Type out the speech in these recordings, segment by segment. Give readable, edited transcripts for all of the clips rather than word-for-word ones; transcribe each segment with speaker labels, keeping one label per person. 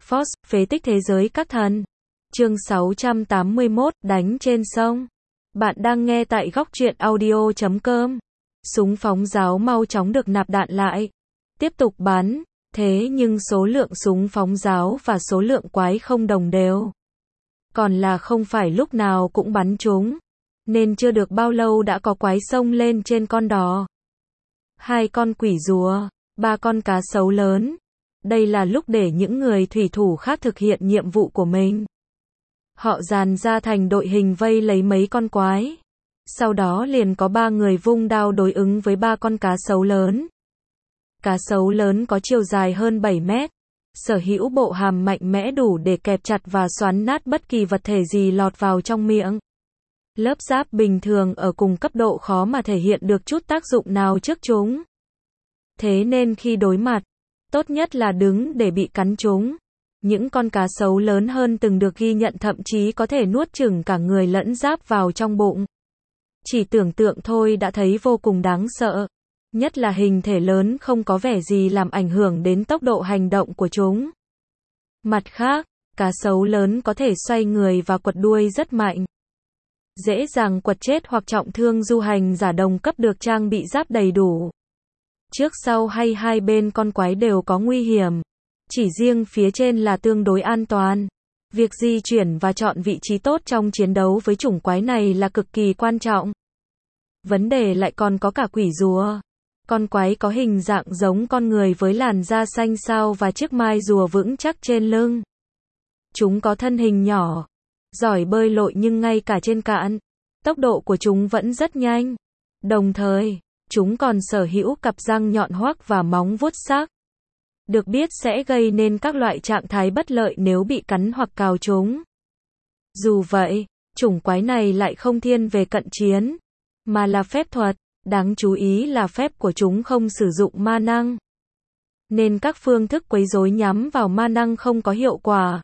Speaker 1: Force, phế tích thế giới các thần. Chương 681, đánh trên sông. Bạn đang nghe tại góc truyện audio.com. Súng phóng giáo mau chóng được nạp đạn lại. Tiếp tục bắn, thế nhưng số lượng súng phóng giáo và số lượng quái không đồng đều. Còn là không phải lúc nào cũng bắn chúng. Nên chưa được bao lâu đã có quái xông lên trên con đò. 2 con quỷ rùa, 3 con cá sấu lớn. Đây là lúc để những người thủy thủ khác thực hiện nhiệm vụ của mình. Họ dàn ra thành đội hình vây lấy mấy con quái. Sau đó liền có 3 người vung đao đối ứng với 3 con cá sấu lớn. Cá sấu lớn có chiều dài hơn 7 mét. Sở hữu bộ hàm mạnh mẽ đủ để kẹp chặt và xoắn nát bất kỳ vật thể gì lọt vào trong miệng. Lớp giáp bình thường ở cùng cấp độ khó mà thể hiện được chút tác dụng nào trước chúng. Thế nên khi đối mặt, tốt nhất là đứng để bị cắn chúng. Những con cá sấu lớn hơn từng được ghi nhận thậm chí có thể nuốt chửng cả người lẫn giáp vào trong bụng. Chỉ tưởng tượng thôi đã thấy vô cùng đáng sợ. Nhất là hình thể lớn không có vẻ gì làm ảnh hưởng đến tốc độ hành động của chúng. Mặt khác, cá sấu lớn có thể xoay người và quật đuôi rất mạnh. Dễ dàng quật chết hoặc trọng thương du hành giả đồng cấp được trang bị giáp đầy đủ. Trước sau hay hai bên con quái đều có nguy hiểm. Chỉ riêng phía trên là tương đối an toàn. Việc di chuyển và chọn vị trí tốt trong chiến đấu với chủng quái này là cực kỳ quan trọng. Vấn đề lại còn có cả quỷ rùa. Con quái có hình dạng giống con người với làn da xanh xao và chiếc mai rùa vững chắc trên lưng. Chúng có thân hình nhỏ, giỏi bơi lội nhưng ngay cả trên cạn, tốc độ của chúng vẫn rất nhanh. Đồng thời, chúng còn sở hữu cặp răng nhọn hoắt và móng vuốt sắc. Được biết sẽ gây nên các loại trạng thái bất lợi nếu bị cắn hoặc cào chúng. Dù vậy, chủng quái này lại không thiên về cận chiến, mà là phép thuật. Đáng chú ý là phép của chúng không sử dụng ma năng. Nên các phương thức quấy rối nhắm vào ma năng không có hiệu quả.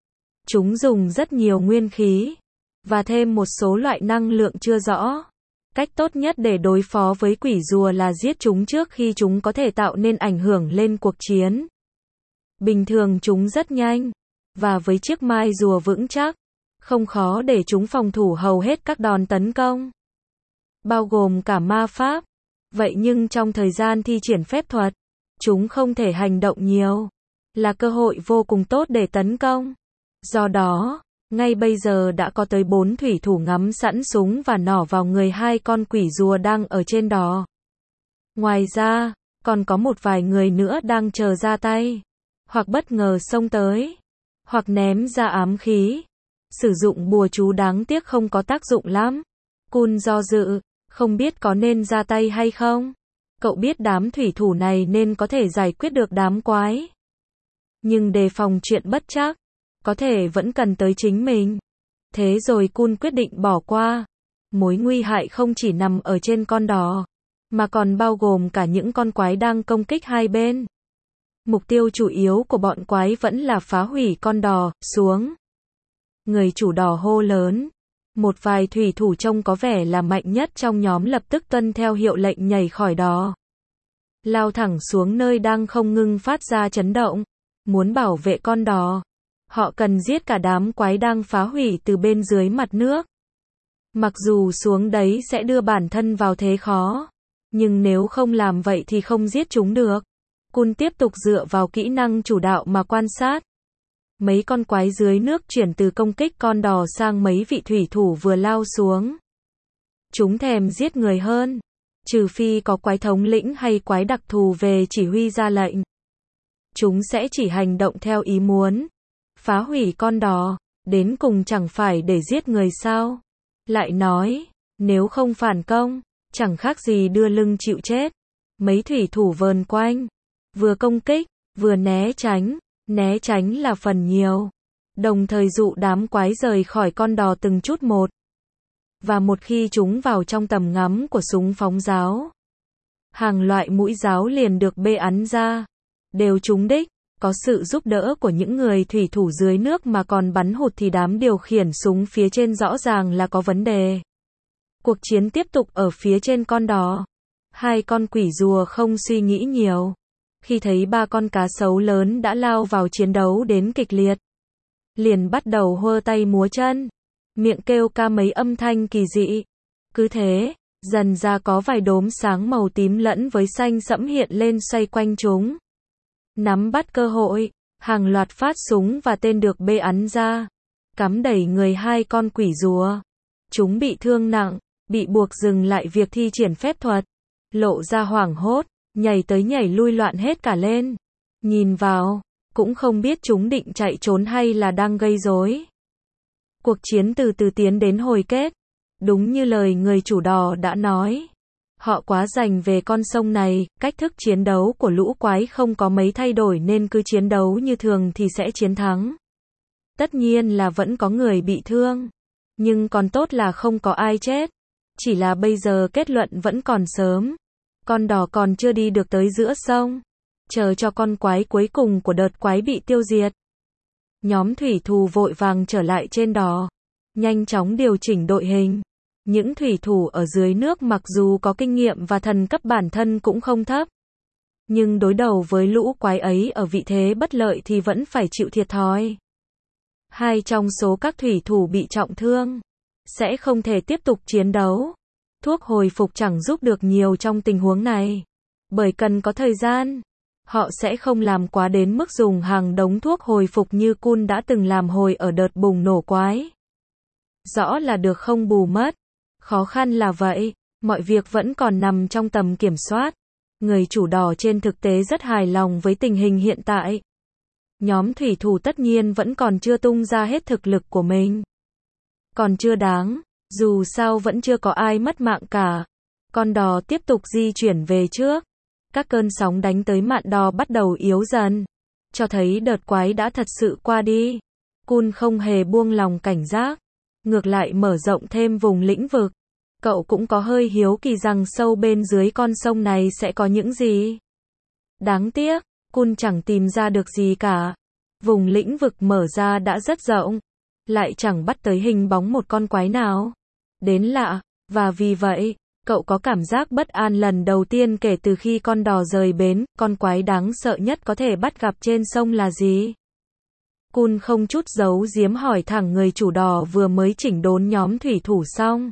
Speaker 1: Chúng dùng rất nhiều nguyên khí, và thêm một số loại năng lượng chưa rõ. Cách tốt nhất để đối phó với quỷ rùa là giết chúng trước khi chúng có thể tạo nên ảnh hưởng lên cuộc chiến. Bình thường chúng rất nhanh, và với chiếc mai rùa vững chắc, không khó để chúng phòng thủ hầu hết các đòn tấn công. Bao gồm cả ma pháp. Vậy nhưng trong thời gian thi triển phép thuật, chúng không thể hành động nhiều. Là cơ hội vô cùng tốt để tấn công. Do đó, ngay bây giờ đã có tới 4 thủy thủ ngắm sẵn súng và nỏ vào người 2 con quỷ rùa đang ở trên đò. Ngoài ra, còn có một vài người nữa đang chờ ra tay. Hoặc bất ngờ xông tới. Hoặc ném ra ám khí. Sử dụng bùa chú đáng tiếc không có tác dụng lắm. Kun do dự, không biết có nên ra tay hay không. Cậu biết đám thủy thủ này nên có thể giải quyết được đám quái. Nhưng đề phòng chuyện bất trắc, có thể vẫn cần tới chính mình. Thế rồi Kun quyết định bỏ qua. Mối nguy hại không chỉ nằm ở trên con đò, mà còn bao gồm cả những con quái đang công kích hai bên. Mục tiêu chủ yếu của bọn quái vẫn là phá hủy con đò, xuống. Người chủ đò hô lớn. Một vài thủy thủ trông có vẻ là mạnh nhất trong nhóm lập tức tuân theo hiệu lệnh nhảy khỏi đò. Lao thẳng xuống nơi đang không ngừng phát ra chấn động. Muốn bảo vệ con đò, họ cần giết cả đám quái đang phá hủy từ bên dưới mặt nước. Mặc dù xuống đấy sẽ đưa bản thân vào thế khó, nhưng nếu không làm vậy thì không giết chúng được. Kun tiếp tục dựa vào kỹ năng chủ đạo mà quan sát. Mấy con quái dưới nước chuyển từ công kích con đò sang mấy vị thủy thủ vừa lao xuống. Chúng thèm giết người hơn, trừ phi có quái thống lĩnh hay quái đặc thù về chỉ huy ra lệnh. Chúng sẽ chỉ hành động theo ý muốn. Phá hủy con đò, đến cùng chẳng phải để giết người sao? Lại nói, nếu không phản công, chẳng khác gì đưa lưng chịu chết. Mấy thủy thủ vờn quanh, vừa công kích, vừa né tránh là phần nhiều. Đồng thời dụ đám quái rời khỏi con đò từng chút một. Và một khi chúng vào trong tầm ngắm của súng phóng giáo, hàng loại mũi giáo liền được bê ắn ra. Đều trúng đích, có sự giúp đỡ của những người thủy thủ dưới nước mà còn bắn hụt thì đám điều khiển súng phía trên rõ ràng là có vấn đề. Cuộc chiến tiếp tục ở phía trên con đò. 2 con quỷ rùa không suy nghĩ nhiều. khi thấy ba con cá sấu lớn đã lao vào chiến đấu đến kịch liệt. Liền bắt đầu hơ tay múa chân, miệng kêu ca mấy âm thanh kỳ dị. Cứ thế, dần ra có vài đốm sáng màu tím lẫn với xanh sẫm hiện lên xoay quanh chúng. Nắm bắt cơ hội, hàng loạt phát súng và tên được bắn ra, cắm đẩy người hai con quỷ rùa. Chúng bị thương nặng, bị buộc dừng lại việc thi triển phép thuật, lộ ra hoảng hốt, nhảy tới nhảy lui loạn hết cả lên. Nhìn vào, cũng không biết chúng định chạy trốn hay là đang gây rối. Cuộc chiến từ từ tiến đến hồi kết. Đúng như lời người chủ đò đã nói. Họ quá rành về con sông này, cách thức chiến đấu của lũ quái không có mấy thay đổi nên cứ chiến đấu như thường thì sẽ chiến thắng. Tất nhiên là vẫn có người bị thương. Nhưng còn tốt là không có ai chết. Chỉ là bây giờ kết luận vẫn còn sớm. Con đò còn chưa đi được tới giữa sông. Chờ cho con quái cuối cùng của đợt quái bị tiêu diệt. Nhóm thủy thủ vội vàng trở lại trên đò. Nhanh chóng điều chỉnh đội hình. Những thủy thủ ở dưới nước mặc dù có kinh nghiệm và thần cấp bản thân cũng không thấp. Nhưng đối đầu với lũ quái ấy ở vị thế bất lợi thì vẫn phải chịu thiệt thòi. Hai trong số các thủy thủ bị trọng thương. Sẽ không thể tiếp tục chiến đấu. Thuốc hồi phục chẳng giúp được nhiều trong tình huống này. Bởi cần có thời gian. Họ sẽ không làm quá đến mức dùng hàng đống thuốc hồi phục như Kun đã từng làm hồi ở đợt bùng nổ quái. Rõ là được không bù mất. Khó khăn là vậy, mọi việc vẫn còn nằm trong tầm kiểm soát. Người chủ đò trên thực tế rất hài lòng với tình hình hiện tại. Nhóm thủy thủ tất nhiên vẫn còn chưa tung ra hết thực lực của mình. Còn chưa đáng, dù sao vẫn chưa có ai mất mạng cả. Con đò tiếp tục di chuyển về trước. Các cơn sóng đánh tới mạn đò bắt đầu yếu dần. Cho thấy đợt quái đã thật sự qua đi. Kun không hề buông lòng cảnh giác. Ngược lại mở rộng thêm vùng lĩnh vực. Cậu cũng có hơi hiếu kỳ rằng sâu bên dưới con sông này sẽ có những gì. Đáng tiếc, Kun chẳng tìm ra được gì cả. Vùng lĩnh vực mở ra đã rất rộng. Lại chẳng bắt tới hình bóng một con quái nào. Đến lạ, và vì vậy, cậu có cảm giác bất an lần đầu tiên kể từ khi con đò rời bến. Con quái đáng sợ nhất có thể bắt gặp trên sông là gì? Kun không chút giấu giếm hỏi thẳng người chủ đò vừa mới chỉnh đốn nhóm thủy thủ xong.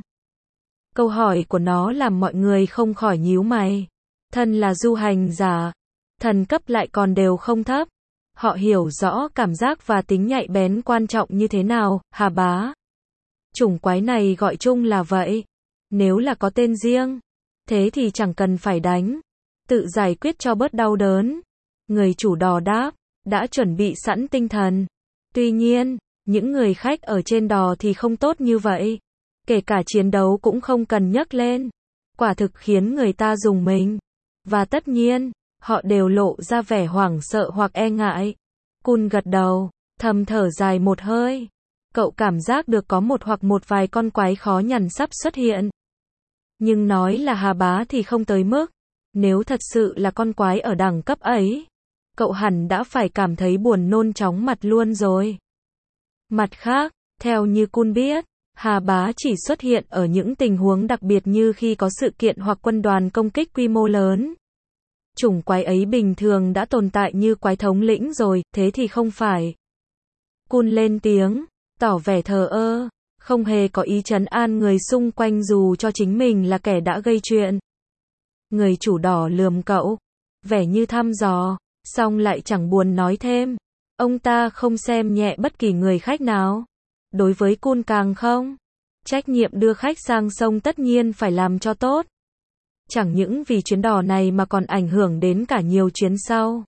Speaker 1: Câu hỏi của nó làm mọi người không khỏi nhíu mày. Thân là du hành giả, thần cấp lại còn đều không thấp. Họ hiểu rõ cảm giác và tính nhạy bén quan trọng như thế nào, Hà bá. Chủng quái này gọi chung là vậy. Nếu là có tên riêng, thế thì chẳng cần phải đánh. Tự giải quyết cho bớt đau đớn. Người chủ đò đáp, đã chuẩn bị sẵn tinh thần. Tuy nhiên, những người khách ở trên đò thì không tốt như vậy. Kể cả chiến đấu cũng không cần nhắc lên. Quả thực khiến người ta rùng mình. Và tất nhiên, họ đều lộ ra vẻ hoảng sợ hoặc e ngại. Kun gật đầu, thầm thở dài một hơi. Cậu cảm giác được có một hoặc một vài con quái khó nhằn sắp xuất hiện. Nhưng nói là Hà bá thì không tới mức. Nếu thật sự là con quái ở đẳng cấp ấy, cậu hẳn đã phải cảm thấy buồn nôn chóng mặt luôn rồi. Mặt khác, theo như Kun biết, Hà bá chỉ xuất hiện ở những tình huống đặc biệt như khi có sự kiện hoặc quân đoàn công kích quy mô lớn. Chủng quái ấy bình thường đã tồn tại như quái thống lĩnh rồi, thế thì không phải. Kun lên tiếng, tỏ vẻ thờ ơ, không hề có ý trấn an người xung quanh dù cho chính mình là kẻ đã gây chuyện. Người chủ đỏ lườm cậu, vẻ như thăm dò, song lại chẳng buồn nói thêm. Ông ta không xem nhẹ bất kỳ người khách nào. Đối với Kun càng không. Trách nhiệm đưa khách sang sông tất nhiên phải làm cho tốt. Chẳng những vì chuyến đò này mà còn ảnh hưởng đến cả nhiều chuyến sau.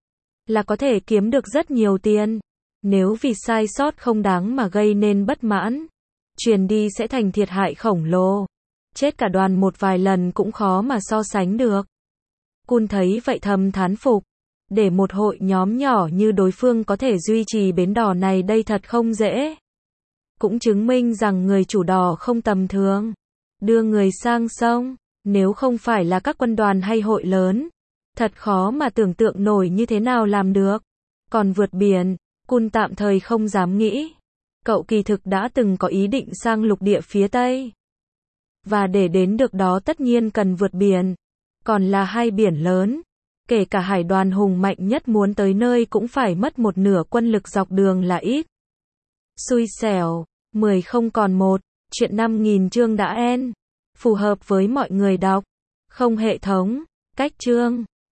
Speaker 1: Là có thể kiếm được rất nhiều tiền. Nếu vì sai sót không đáng mà gây nên bất mãn, truyền đi sẽ thành thiệt hại khổng lồ. Chết cả đoàn một vài lần cũng khó mà so sánh được. Kun thấy vậy thầm thán phục. Để một hội nhóm nhỏ như đối phương có thể duy trì bến đò này đây thật không dễ. Cũng chứng minh rằng người chủ đò không tầm thường. Đưa người sang sông, nếu không phải là các quân đoàn hay hội lớn, thật khó mà tưởng tượng nổi như thế nào làm được. Còn vượt biển, Kun tạm thời không dám nghĩ. Cậu kỳ thực đã từng có ý định sang lục địa phía Tây. Và để đến được đó tất nhiên cần vượt biển. Còn là hai biển lớn. Kể cả hải đoàn hùng mạnh nhất muốn tới nơi cũng phải mất một nửa quân lực dọc đường là ít. Xui xẻo. 10 không còn 1. Chuyện 5.000 chương đã end. Phù hợp với mọi người đọc. Không hệ thống. Cách chương.